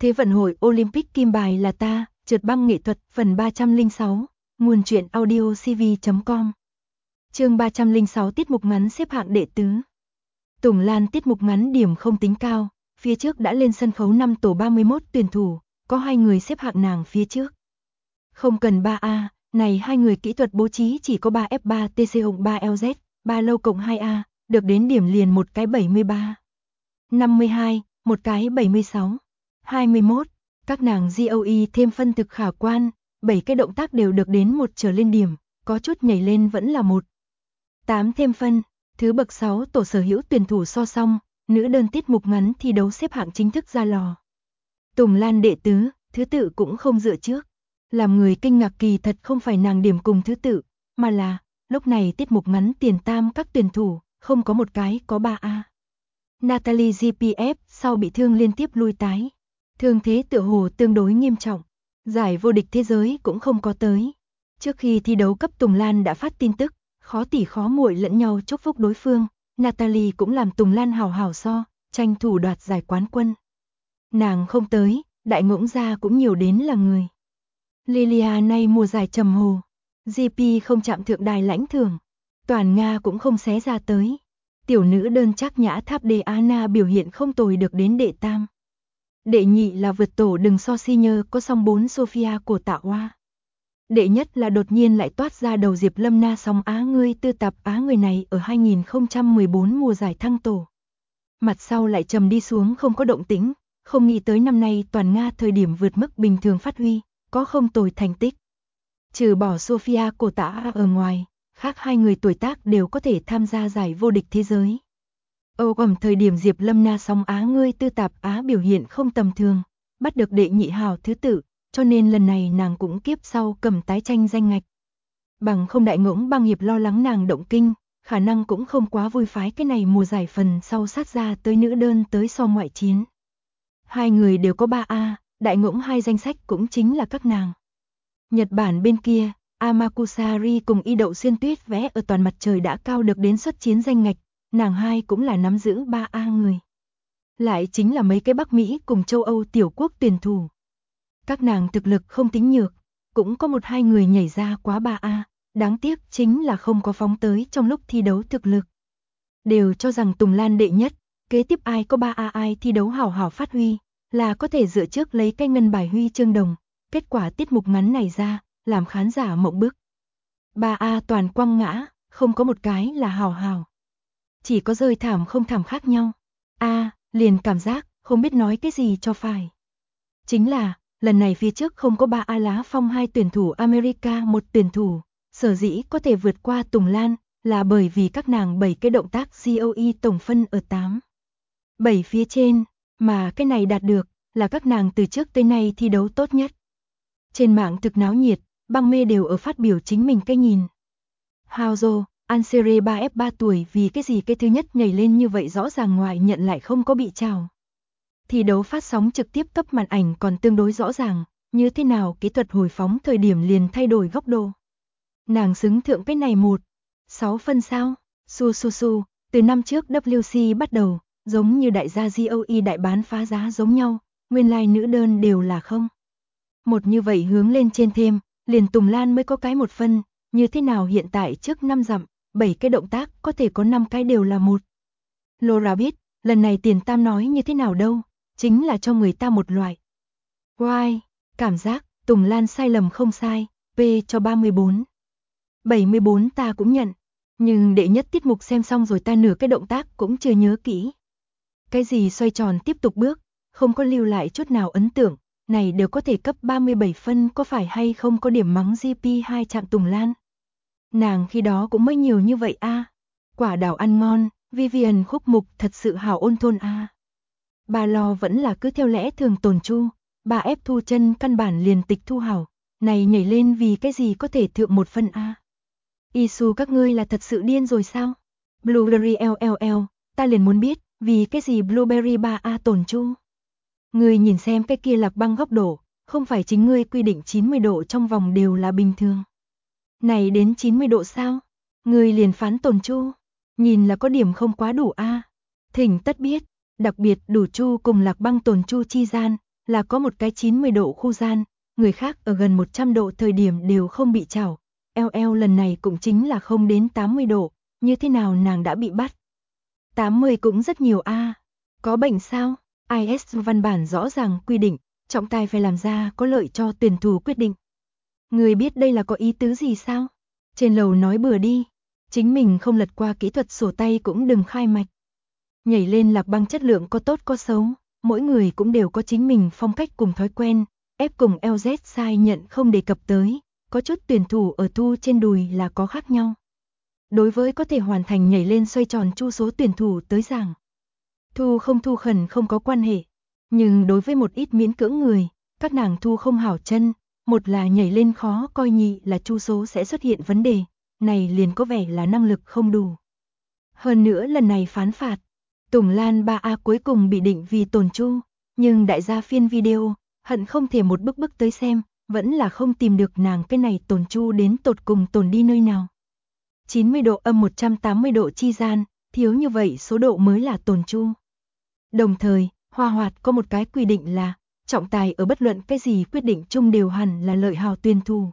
Thế vận hội Olympic kim bài là ta, trượt băng nghệ thuật, phần 306, nguồn truyện audio cv.com. Chương 306 tiết mục ngắn xếp hạng đệ tứ. Tùng Lan tiết mục ngắn điểm không tính cao, phía trước đã lên sân khấu 5 tổ 31 tuyển thủ, có 2 người xếp hạng nàng phía trước. Không cần 3A, này 2 người kỹ thuật bố trí chỉ có 3F3 TC 3 LZ, 3 lâu cộng 2A, được đến điểm liền một cái 73. 52, một cái 76. 21, các nàng GOE thêm phân thực khả quan, 7 cái động tác đều được đến 1 trở lên điểm, có chút nhảy lên vẫn là 1. 8 thêm phân, thứ bậc 6 tổ sở hữu tuyển thủ so xong, nữ đơn tiết mục ngắn thi đấu xếp hạng chính thức ra lò. Tùng Lan đệ tứ, thứ tự cũng không dựa trước. Làm người kinh ngạc kỳ thật không phải nàng điểm cùng thứ tự, mà là, lúc này tiết mục ngắn tiền tam các tuyển thủ, không có một cái có 3A. Natalie GPF sau bị thương liên tiếp lui tái. Thương thế tựa hồ tương đối nghiêm trọng. Giải vô địch thế giới cũng không có tới. Trước khi thi đấu cấp Tùng Lan đã phát tin tức, khó tỉ khó muội lẫn nhau chúc phúc đối phương. Natalie cũng làm Tùng Lan hào hào so, tranh thủ đoạt giải quán quân. Nàng không tới, đại ngỗng ra cũng nhiều đến là người. Lilia nay mùa giải trầm hồ. GP không chạm thượng đài lãnh thưởng. Toàn Nga cũng không xé ra tới. Tiểu nữ đơn Trác Nhã Tháp Đê Anna biểu hiện không tồi được đến đệ tam. Đệ nhị là vượt tổ đừng so si nhơ có song 4 Sophia của Tạ Hoa. Đệ nhất là đột nhiên lại toát ra đầu Diệp Lâm Na song Á ngươi tư tập Á người này ở 2014 mùa giải thăng tổ. Mặt sau lại trầm đi xuống không có động tĩnh, không nghĩ tới năm nay toàn Nga thời điểm vượt mức bình thường phát huy, có không tồi thành tích. Trừ bỏ Sophia của Tạ ở ngoài, khác 2 người tuổi tác đều có thể tham gia giải vô địch thế giới. Âu ẩm thời điểm Diệp Lâm Na song Á ngươi tư tạp Á biểu hiện không tầm thường, bắt được đệ nhị hào thứ tự, cho nên lần này nàng cũng kiếp sau cầm tái tranh danh ngạch. Bằng không đại ngỗng băng hiệp lo lắng nàng động kinh, khả năng cũng không quá vui phái cái này mùa giải phần sau sát ra tới nữ đơn tới so ngoại chiến. 2 người đều có 3A, đại ngỗng 2 danh sách cũng chính là các nàng. Nhật Bản bên kia, Amakusari cùng Y Đậu Xuyên Tuyết vẽ ở toàn mặt trời đã cao được đến xuất chiến danh ngạch, nàng 2 cũng là nắm giữ 3A người. Lại chính là mấy cái Bắc Mỹ cùng châu Âu tiểu quốc tuyển thủ. Các nàng thực lực không tính nhược, cũng có 1-2 người nhảy ra quá 3A, đáng tiếc chính là không có phóng tới trong lúc thi đấu thực lực. Đều cho rằng Tùng Lan đệ nhất, kế tiếp ai có 3A ai thi đấu hảo hảo phát huy, là có thể dựa trước lấy cái ngân bài huy chương đồng, kết quả tiết mục ngắn này ra, làm khán giả mộng bức. 3A toàn quăng ngã, không có một cái là hảo hảo. Chỉ có rơi thảm không thảm khác nhau. Liền cảm giác, không biết nói cái gì cho phải. Chính là, lần này phía trước không có 3A lá phong 2 tuyển thủ America 1 tuyển thủ, sở dĩ có thể vượt qua Tùng Lan, là bởi vì các nàng 7 cái động tác GOE tổng phân ở 8. 7 phía trên, mà cái này đạt được, là các nàng từ trước tới nay thi đấu tốt nhất. Trên mạng thực náo nhiệt, băng mê đều ở phát biểu chính mình cái nhìn. Haozo, Ansere 3F3 tuổi vì cái gì cái thứ nhất nhảy lên như vậy rõ ràng ngoài nhận lại không có bị trào. Thi đấu phát sóng trực tiếp cấp màn ảnh còn tương đối rõ ràng, như thế nào kỹ thuật hồi phóng thời điểm liền thay đổi góc độ. Nàng xứng thượng cái này 6 phân sao, su, từ năm trước WC bắt đầu, giống như đại gia GOE đại bán phá giá giống nhau, nguyên lai nữ đơn đều là không. Một như vậy hướng lên trên thêm, liền Tùng Lan mới có cái 1 phân, như thế nào hiện tại trước 5 dặm, 7 cái động tác có thể có 5 cái đều là 1. Laura biết, lần này tiền tam nói như thế nào đâu, chính là cho người ta một loại. Why, cảm giác, Tùng Lan sai lầm không sai, P cho 34. 74 ta cũng nhận, nhưng đệ nhất tiết mục xem xong rồi ta nửa cái động tác cũng chưa nhớ kỹ. Cái gì xoay tròn tiếp tục bước, không có lưu lại chút nào ấn tượng, này đều có thể cấp 37 phân có phải hay không có điểm mắng GP2 chạm Tùng Lan. Nàng khi đó cũng mới nhiều như vậy Quả đào ăn ngon, Vivian khúc mục thật sự hảo ôn thôn Bà lo vẫn là cứ theo lẽ thường tồn chu, bà ép thu chân căn bản liền tịch thu hảo, này nhảy lên vì cái gì có thể thượng 1 phân Isu các ngươi là thật sự điên rồi sao? Blueberry LLL, ta liền muốn biết, vì cái gì Blueberry 3A tồn chu? Ngươi nhìn xem cái kia lạc băng góc độ, không phải chính ngươi quy định 90 độ trong vòng đều là bình thường. Này đến 90 độ sao? Ngươi liền phán tồn chu, nhìn là có điểm không quá đủ Thỉnh tất biết, đặc biệt đủ chu cùng lạc băng tồn chu chi gian, là có một cái 90 độ khu gian, người khác ở gần 100 độ thời điểm đều không bị chảo. LL lần này cũng chính là không đến 80 độ, như thế nào nàng đã bị bắt? 80 cũng rất nhiều a. Có bệnh sao? IS văn bản rõ ràng quy định, trọng tài phải làm ra có lợi cho tuyển thủ quyết định. Người biết đây là có ý tứ gì sao? Trên lầu nói bừa đi, chính mình không lật qua kỹ thuật sổ tay cũng đừng khai mạch. Nhảy lên lạc băng chất lượng có tốt có xấu, mỗi người cũng đều có chính mình phong cách cùng thói quen, ép cùng LZ sai nhận không đề cập tới, có chút tuyển thủ ở thu trên đùi là có khác nhau. Đối với có thể hoàn thành nhảy lên xoay tròn chu số tuyển thủ tới giảng, thu không thu khẩn không có quan hệ, nhưng đối với một ít miễn cưỡng người, các nàng thu không hảo chân, một là nhảy lên khó coi, nhị là chu số sẽ xuất hiện vấn đề, này liền có vẻ là năng lực không đủ. Hơn nữa lần này phán phạt, Tùng Lan 3A cuối cùng bị định vì tổn chu, nhưng đại gia phiên video, hận không thể một bức tới xem, vẫn là không tìm được nàng cái này tổn chu đến tột cùng tổn đi nơi nào. 90 độ âm 180 độ chi gian, thiếu như vậy số độ mới là tổn chu. Đồng thời, Hoa Hoạt có một cái quy định là, trọng tài ở bất luận cái gì quyết định chung đều hẳn là lợi hào tuyên thu.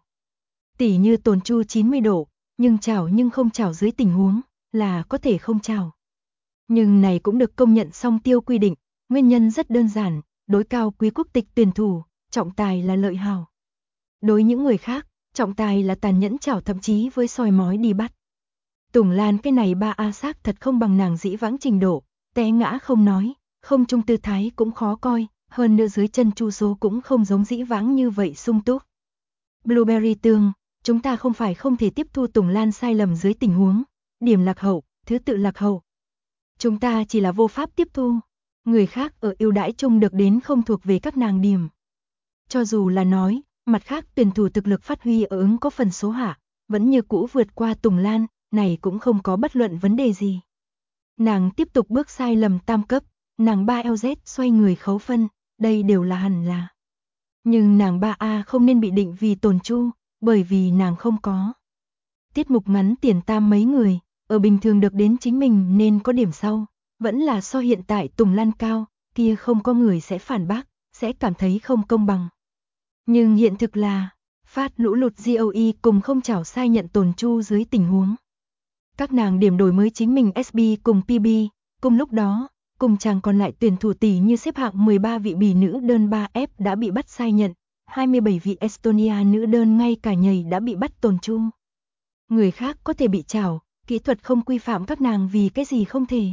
Tỉ như tổn chu 90 độ, nhưng chảo nhưng không chảo dưới tình huống, là có thể không chảo. Nhưng này cũng được công nhận song tiêu quy định, nguyên nhân rất đơn giản, đối cao quý quốc tịch tuyển thủ, trọng tài là lợi hào. Đối những người khác, trọng tài là tàn nhẫn chảo, thậm chí với soi mói đi bắt. Tùng Lan cái này 3A xác thật không bằng nàng dĩ vãng trình độ, té ngã không nói, không trung tư thái cũng khó coi, hơn nữa dưới chân chu số cũng không giống dĩ vãng như vậy sung túc. Blueberry tương, chúng ta không phải không thể tiếp thu Tùng Lan sai lầm dưới tình huống, điểm lạc hậu, thứ tự lạc hậu. Chúng ta chỉ là vô pháp tiếp thu, người khác ở ưu đãi chung được đến không thuộc về các nàng điểm. Cho dù là nói, mặt khác tuyển thủ thực lực phát huy ở ứng có phần số hạ, vẫn như cũ vượt qua Tùng Lan, này cũng không có bất luận vấn đề gì. Nàng tiếp tục bước sai lầm tam cấp, nàng 3LZ xoay người khấu phân, đây đều là hẳn là. Nhưng nàng 3A không nên bị định vì tổn chu, bởi vì nàng không có. Tiết mục ngắn tiền tam mấy người, ở bình thường được đến chính mình nên có điểm sau, vẫn là so hiện tại Tùng Lan cao, kia không có người sẽ phản bác, sẽ cảm thấy không công bằng. Nhưng hiện thực là, phát lũ lụt GOE cùng không chảo sai nhận tổn chu dưới tình huống. Các nàng điểm đổi mới chính mình SB cùng PB, cùng lúc đó, cùng chàng còn lại tuyển thủ tỷ như xếp hạng 13 vị bỉ nữ đơn 3F đã bị bắt sai nhận, 27 vị Estonia nữ đơn ngay cả nhảy đã bị bắt tổn chu. Người khác có thể bị chảo, kỹ thuật không quy phạm các nàng vì cái gì không thể.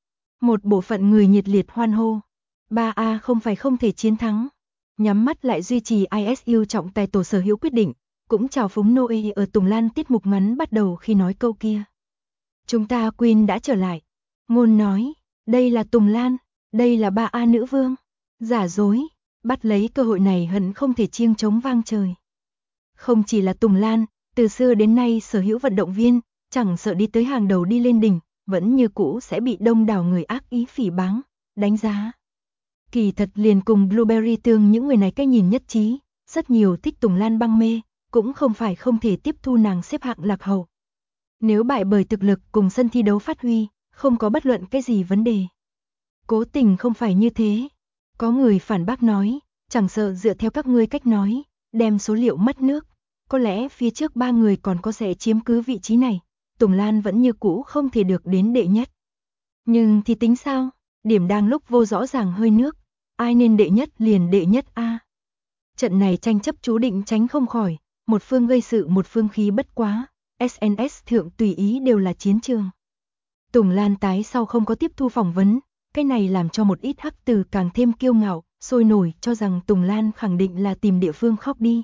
Một bộ phận người nhiệt liệt hoan hô, 3A không phải không thể chiến thắng, nhắm mắt lại duy trì ISU trọng tài tổ sở hữu quyết định, cũng chào phúng Noe ở Tùng Lan tiết mục ngắn bắt đầu khi nói câu kia. Chúng ta Queen đã trở lại. Ngôn nói, đây là Tùng Lan, đây là 3A nữ vương. Giả dối, bắt lấy cơ hội này hận không thể chiêng trống vang trời. Không chỉ là Tùng Lan, từ xưa đến nay sở hữu vận động viên, chẳng sợ đi tới hàng đầu đi lên đỉnh, vẫn như cũ sẽ bị đông đảo người ác ý phỉ báng, đánh giá. Kỳ thật liền cùng Blueberry tương những người này cái nhìn nhất trí, rất nhiều thích Tùng Lan băng mê, cũng không phải không thể tiếp thu nàng xếp hạng lạc hậu. Nếu bại bởi thực lực cùng sân thi đấu phát huy, không có bất luận cái gì vấn đề. Cố tình không phải như thế. Có người phản bác nói, chẳng sợ dựa theo các ngươi cách nói, đem số liệu mất nước, có lẽ phía trước 3 người còn có sẽ chiếm cứ vị trí này, Tùng Lan vẫn như cũ không thể được đến đệ nhất. Nhưng thì tính sao, điểm đang lúc vô rõ ràng hơi nước, ai nên đệ nhất liền đệ nhất a. Trận này tranh chấp chú định tránh không khỏi, một phương gây sự một phương khí bất quá, SNS thượng tùy ý đều là chiến trường. Tùng Lan tái sau không có tiếp thu phỏng vấn, cái này làm cho một ít hắc từ càng thêm kiêu ngạo, sôi nổi cho rằng Tùng Lan khẳng định là tìm địa phương khóc đi.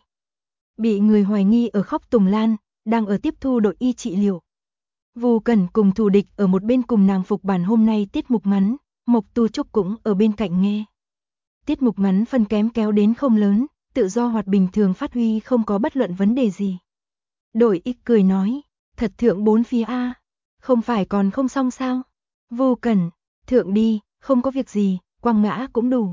Bị người hoài nghi ở khóc Tùng Lan, đang ở tiếp thu đội y trị liệu. Vu Cẩn cùng thù địch ở một bên cùng nàng phục bản hôm nay tiết mục ngắn, Mộc Tu Trúc cũng ở bên cạnh nghe. Tiết mục ngắn phân kém kéo đến không lớn, tự do hoạt bình thường phát huy không có bất luận vấn đề gì. Đội y cười nói, thật thượng 4 phía A, không phải còn không xong sao? Vu Cẩn, thượng đi, không có việc gì, quăng ngã cũng đủ.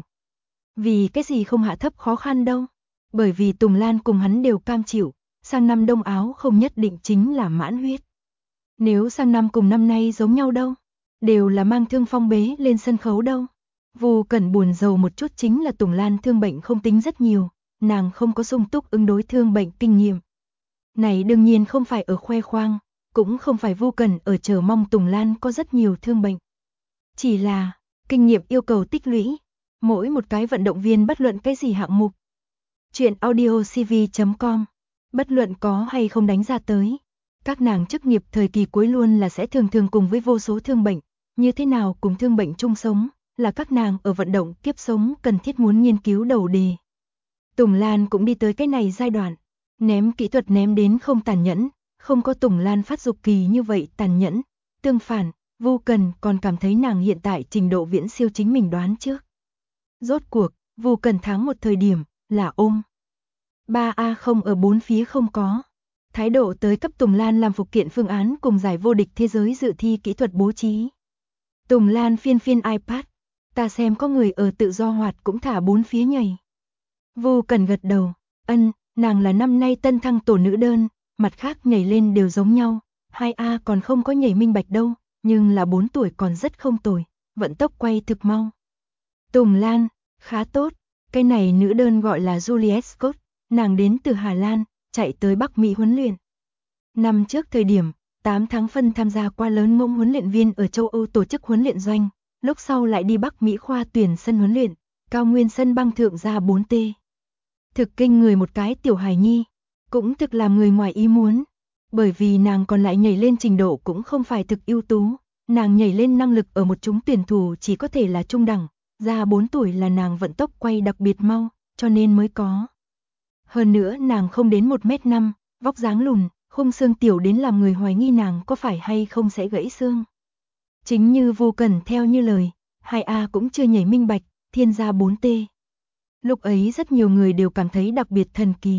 Vì cái gì không hạ thấp khó khăn đâu? Bởi vì Tùng Lan cùng hắn đều cam chịu, sang năm đông áo không nhất định chính là mãn huyết. Nếu sang năm cùng năm nay giống nhau đâu, đều là mang thương phong bế lên sân khấu đâu. Vu Cẩn buồn rầu một chút chính là Tùng Lan thương bệnh không tính rất nhiều, nàng không có sung túc ứng đối thương bệnh kinh nghiệm. Này đương nhiên không phải ở khoe khoang, cũng không phải Vu Cẩn ở chờ mong Tùng Lan có rất nhiều thương bệnh. Chỉ là, kinh nghiệm yêu cầu tích lũy, mỗi một cái vận động viên bất luận cái gì hạng mục. Chuyện audiocv.com, bất luận có hay không đánh ra tới. Các nàng chức nghiệp thời kỳ cuối luôn là sẽ thường thường cùng với vô số thương bệnh, như thế nào cùng thương bệnh chung sống, là các nàng ở vận động kiếp sống cần thiết muốn nghiên cứu đầu đề. Tùng Lan cũng đi tới cái này giai đoạn, ném kỹ thuật ném đến không tàn nhẫn, không có Tùng Lan phát dục kỳ như vậy tàn nhẫn, tương phản, Vu Cẩn còn cảm thấy nàng hiện tại trình độ viễn siêu chính mình đoán trước. Rốt cuộc, Vu Cẩn thắng một thời điểm, là ôm. 3A không ở bốn phía không có. Thái độ tới cấp Tùng Lan làm phụ kiện phương án cùng giải vô địch thế giới dự thi kỹ thuật bố trí. Tùng Lan phiên iPad, ta xem có người ở tự do hoạt cũng thả bốn phía nhảy. Vu Cẩn gật đầu, nàng là năm nay tân thăng tổ nữ đơn, mặt khác nhảy lên đều giống nhau, 2A còn không có nhảy minh bạch đâu, nhưng là 4 tuổi còn rất không tồi, vận tốc quay thực mau. Tùng Lan, khá tốt, cái này nữ đơn gọi là Juliet Scott, nàng đến từ Hà Lan, chạy tới Bắc Mỹ huấn luyện. Năm trước thời điểm, 8 tháng phân tham gia qua lớn ngỗng huấn luyện viên ở châu Âu tổ chức huấn luyện doanh, lúc sau lại đi Bắc Mỹ khoa tuyển sân huấn luyện, cao nguyên sân băng thượng ra 4T. Thực kinh người một cái tiểu hài nhi, cũng thực làm người ngoài ý muốn, bởi vì nàng còn lại nhảy lên trình độ cũng không phải thực ưu tú, nàng nhảy lên năng lực ở một chúng tuyển thủ chỉ có thể là trung đẳng, ra 4 tuổi là nàng vận tốc quay đặc biệt mau, cho nên mới có. Hơn nữa nàng không đến 1m5, vóc dáng lùn, khung xương tiểu đến làm người hoài nghi nàng có phải hay không sẽ gãy xương. Chính như Vu Cẩn theo như lời, 2A cũng chưa nhảy minh bạch, thiên ra 4T. Lúc ấy rất nhiều người đều cảm thấy đặc biệt thần kỳ.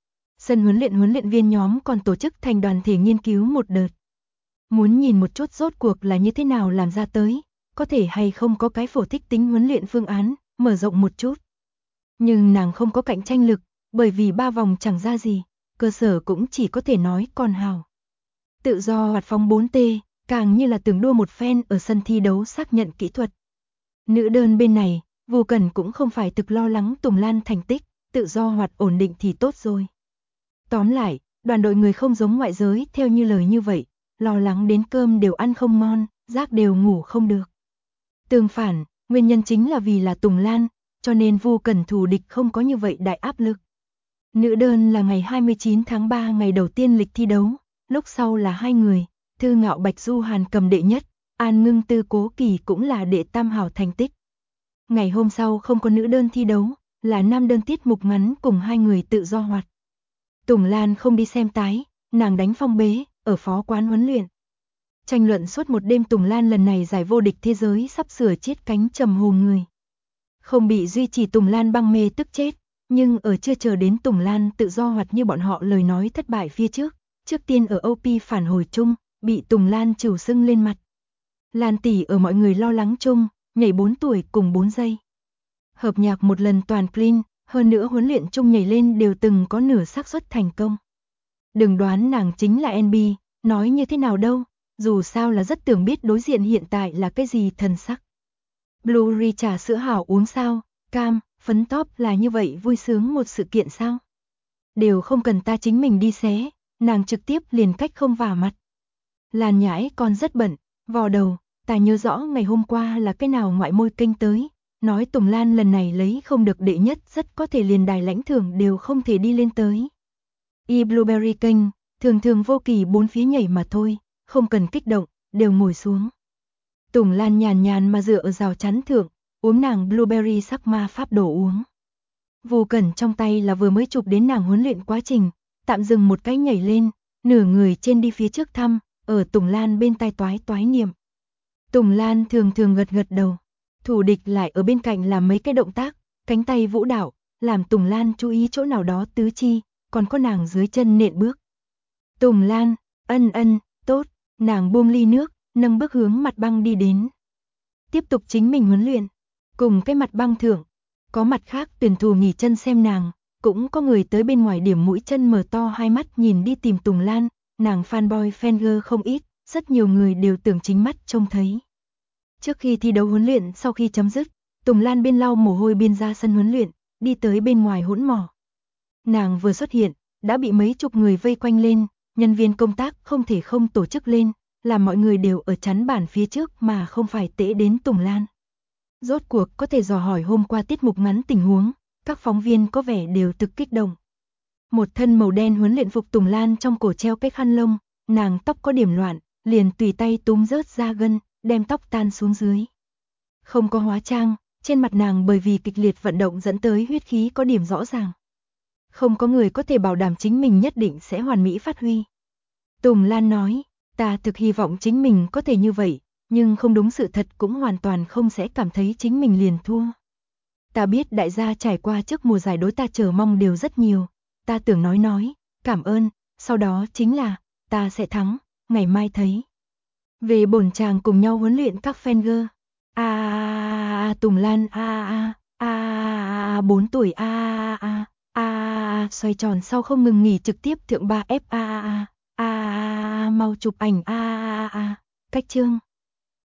Sân huấn luyện viên nhóm còn tổ chức thành đoàn thể nghiên cứu một đợt. Muốn nhìn một chút rốt cuộc là như thế nào làm ra tới, có thể hay không có cái phổ thích tính huấn luyện phương án, mở rộng một chút. Nhưng nàng không có cạnh tranh lực, bởi vì 3 vòng chẳng ra gì, cơ sở cũng chỉ có thể nói còn hào. Tự do hoạt phóng 4T, càng như là tưởng đua một phen ở sân thi đấu xác nhận kỹ thuật. Nữ đơn bên này, Vu Cẩn cũng không phải thực lo lắng Tùng Lan thành tích, tự do hoạt ổn định thì tốt rồi. Tóm lại, đoàn đội người không giống ngoại giới theo như lời như vậy, lo lắng đến cơm đều ăn không ngon, giấc đều ngủ không được. Tương phản, nguyên nhân chính là vì là Tùng Lan, cho nên Vu Cẩn thù địch không có như vậy đại áp lực. Nữ đơn là ngày 29 tháng 3 ngày đầu tiên lịch thi đấu, lúc sau là 2 người, Thư Ngạo Bạch Du Hàn cầm đệ nhất, An Ngưng Tư Cố Kỳ cũng là đệ tam hảo thành tích. Ngày hôm sau không có nữ đơn thi đấu, là nam đơn tiết mục ngắn cùng 2 người tự do hoạt. Tùng Lan không đi xem tái, nàng đánh phong bế, ở phó quán huấn luyện. Tranh luận suốt một đêm Tùng Lan lần này giải vô địch thế giới sắp sửa chết cánh trầm hồn người. Không bị duy trì Tùng Lan băng mê tức chết, nhưng ở chưa chờ đến Tùng Lan tự do hoạt như bọn họ lời nói thất bại phía trước tiên ở OP phản hồi chung, bị Tùng Lan trừu sưng lên mặt. Lan tỷ ở mọi người lo lắng chung, nhảy 4 tuổi cùng 4 giây. Hợp nhạc một lần toàn clean, hơn nữa huấn luyện chung nhảy lên đều từng có nửa xác suất thành công. Đừng đoán nàng chính là NB, nói như thế nào đâu, dù sao là rất tưởng biết đối diện hiện tại là cái gì thần sắc. Blue trà sữa hảo uống sao, cam, phấn top là như vậy vui sướng một sự kiện sao? Đều không cần ta chính mình đi xé, nàng trực tiếp liền cách không vả mặt. Làn nhãi còn rất bận, vò đầu, ta nhớ rõ ngày hôm qua là cái nào ngoại môi kênh tới, nói Tùng Lan lần này lấy không được đệ nhất rất có thể liền đài lãnh thưởng đều không thể đi lên tới. Blueberry kênh, thường thường vô kỳ 4 phía nhảy mà thôi, không cần kích động, đều ngồi xuống. Tùng Lan nhàn nhàn mà dựa ở rào chắn thượng, uống nàng blueberry sắc ma pháp đổ uống. Vu Cẩn trong tay là vừa mới chụp đến nàng huấn luyện quá trình, tạm dừng một cái nhảy lên, nửa người trên đi phía trước thăm, ở Tùng Lan bên tai toái niệm. Tùng Lan thường thường gật gật đầu, thủ địch lại ở bên cạnh làm mấy cái động tác, cánh tay vũ đạo, làm Tùng Lan chú ý chỗ nào đó tứ chi, còn có nàng dưới chân nện bước. Tùng Lan, tốt, nàng buông ly nước, nâng bước hướng mặt băng đi đến. Tiếp tục chính mình huấn luyện, cùng cái mặt băng thượng, có mặt khác tuyển thủ nghỉ chân xem nàng, cũng có người tới bên ngoài điểm mũi chân mở to hai mắt nhìn đi tìm Tùng Lan, nàng fanboy fanger không ít, rất nhiều người đều tưởng chính mắt trông thấy. Trước khi thi đấu huấn luyện sau khi chấm dứt, Tùng Lan biên lau mồ hôi biên ra sân huấn luyện, đi tới bên ngoài hỗn mỏ. Nàng vừa xuất hiện, đã bị mấy chục người vây quanh lên, nhân viên công tác không thể không tổ chức lên, làm mọi người đều ở chắn bản phía trước mà không phải tễ đến Tùng Lan. Rốt cuộc có thể dò hỏi hôm qua tiết mục ngắn tình huống, các phóng viên có vẻ đều cực kích động. Một thân màu đen huấn luyện phục Tùng Lan trong cổ treo cái khăn lông, nàng tóc có điểm loạn, liền tùy tay túm rớt ra gân, đem tóc tan xuống dưới. Không có hóa trang, trên mặt nàng bởi vì kịch liệt vận động dẫn tới huyết khí có điểm rõ ràng. Không có người có thể bảo đảm chính mình nhất định sẽ hoàn mỹ phát huy. Tùng Lan nói, ta thực hy vọng chính mình có thể như vậy, nhưng không đúng sự thật cũng hoàn toàn không sẽ cảm thấy chính mình liền thua. Ta biết đại gia trải qua trước mùa giải đối ta chờ mong đều rất nhiều, ta tưởng nói, cảm ơn, sau đó chính là, ta sẽ thắng, ngày mai thấy. Về bổn chàng cùng nhau huấn luyện các fan Tùng Lan 4 tuổi xoay tròn sau không ngừng nghỉ trực tiếp thượng 3F mau chụp ảnh cách chương.